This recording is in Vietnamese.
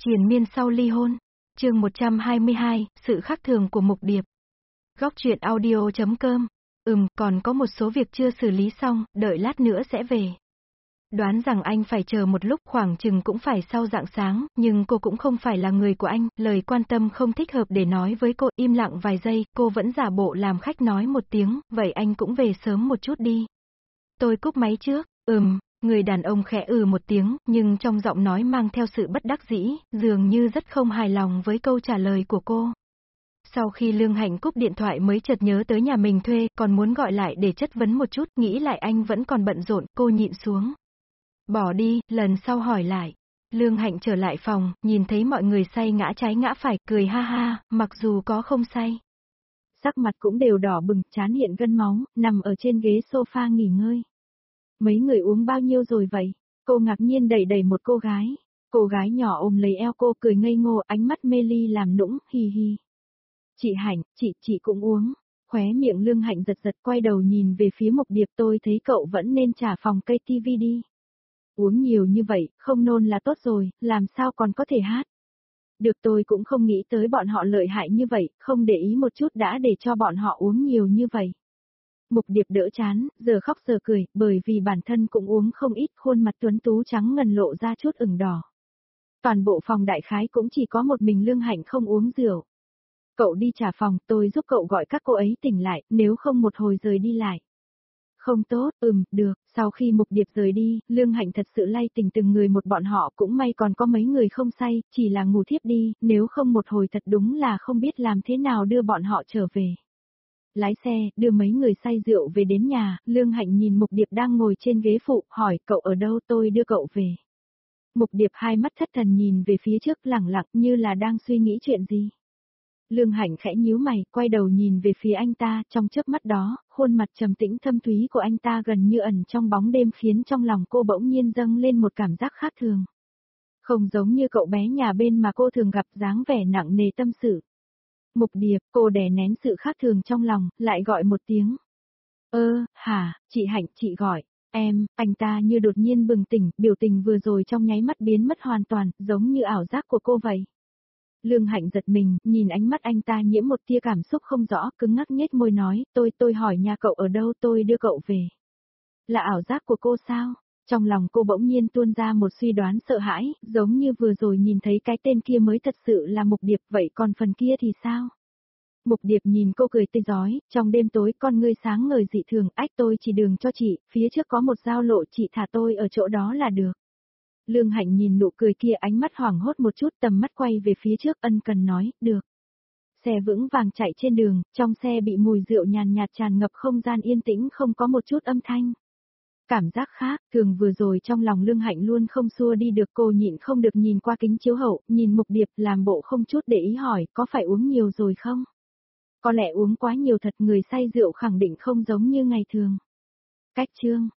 Triền miên sau ly hôn. Chương 122, sự khác thường của Mục Điệp. Góc truyện audio.com. Còn có một số việc chưa xử lý xong, đợi lát nữa sẽ về. Đoán rằng anh phải chờ một lúc, khoảng chừng cũng phải sau rạng sáng, nhưng cô cũng không phải là người của anh, lời quan tâm không thích hợp để nói với cô, im lặng vài giây, cô vẫn giả bộ làm khách nói một tiếng, vậy anh cũng về sớm một chút đi. Tôi cúp máy trước. Người đàn ông khẽ một tiếng, nhưng trong giọng nói mang theo sự bất đắc dĩ, dường như rất không hài lòng với câu trả lời của cô. Sau khi Lương Hạnh cúp điện thoại mới chợt nhớ tới nhà mình thuê, còn muốn gọi lại để chất vấn một chút, nghĩ lại anh vẫn còn bận rộn, cô nhịn xuống. Bỏ đi, lần sau hỏi lại. Lương Hạnh trở lại phòng, nhìn thấy mọi người say ngã trái ngã phải, cười ha ha, mặc dù có không say. Sắc mặt cũng đều đỏ bừng, trán hiện gân máu, nằm ở trên ghế sofa nghỉ ngơi. Mấy người uống bao nhiêu rồi vậy? Cô ngạc nhiên đẩy đẩy một cô gái. Cô gái nhỏ ôm lấy eo cô cười ngây ngô, ánh mắt mê ly làm nũng, hi hi. Chị Hạnh, chị cũng uống. Khóe miệng Lương Hạnh giật giật, quay đầu nhìn về phía Mục Điệp, tôi thấy cậu vẫn nên trả phòng cây tivi đi. Uống nhiều như vậy, không nôn là tốt rồi, làm sao còn có thể hát. Được, tôi cũng không nghĩ tới bọn họ lợi hại như vậy, không để ý một chút đã để cho bọn họ uống nhiều như vậy. Mục Điệp đỡ chán, giờ khóc giờ cười, bởi vì bản thân cũng uống không ít, khuôn mặt tuấn tú trắng ngần lộ ra chút ửng đỏ. Toàn bộ phòng đại khái cũng chỉ có một mình Lương Hạnh không uống rượu. Cậu đi trả phòng, tôi giúp cậu gọi các cô ấy tỉnh lại, nếu không một hồi rời đi lại. Không tốt, được, sau khi Mục Điệp rời đi, Lương Hạnh thật sự lay tỉnh từng người một, bọn họ cũng may còn có mấy người không say, chỉ là ngủ thiếp đi, nếu không một hồi thật đúng là không biết làm thế nào đưa bọn họ trở về. Lái xe, đưa mấy người say rượu về đến nhà, Lương Hạnh nhìn Mục Điệp đang ngồi trên ghế phụ, hỏi, cậu ở đâu, tôi đưa cậu về. Mục Điệp hai mắt thất thần nhìn về phía trước, lẳng lặng như là đang suy nghĩ chuyện gì. Lương Hạnh khẽ nhíu mày, quay đầu nhìn về phía anh ta, trong chớp mắt đó, khuôn mặt trầm tĩnh thâm thúy của anh ta gần như ẩn trong bóng đêm khiến trong lòng cô bỗng nhiên dâng lên một cảm giác khác thường. Không giống như cậu bé nhà bên mà cô thường gặp, dáng vẻ nặng nề tâm sự. Mục Điệp, cô đè nén sự khác thường trong lòng, lại gọi một tiếng. Hả, chị Hạnh, chị gọi, em, anh ta như đột nhiên bừng tỉnh, biểu tình vừa rồi trong nháy mắt biến mất hoàn toàn, giống như ảo giác của cô vậy. Lương Hạnh giật mình, nhìn ánh mắt anh ta nhiễm một tia cảm xúc không rõ, cứng ngắc nhếch môi nói, tôi hỏi nhà cậu ở đâu, tôi đưa cậu về. Là ảo giác của cô sao? Trong lòng cô bỗng nhiên tuôn ra một suy đoán sợ hãi, giống như vừa rồi nhìn thấy cái tên kia mới thật sự là Mục Điệp, vậy còn phần kia thì sao? Mục Điệp nhìn cô cười tươi rói, trong đêm tối con ngươi sáng ngời dị thường, ách, tôi chỉ đường cho chị, phía trước có một giao lộ, chị thả tôi ở chỗ đó là được. Lương Hạnh nhìn nụ cười kia, ánh mắt hoảng hốt một chút, tầm mắt quay về phía trước, ân cần nói, được. Xe vững vàng chạy trên đường, trong xe bị mùi rượu nhàn nhạt tràn ngập, không gian yên tĩnh không có một chút âm thanh. Cảm giác khác thường vừa rồi trong lòng Lương Hạnh luôn không xua đi được, cô nhịn không được nhìn qua kính chiếu hậu, nhìn Mục Điệp làm bộ không chút để ý hỏi, có phải uống nhiều rồi không? Có lẽ uống quá nhiều thật, người say rượu khẳng định không giống như ngày thường. Cách chương.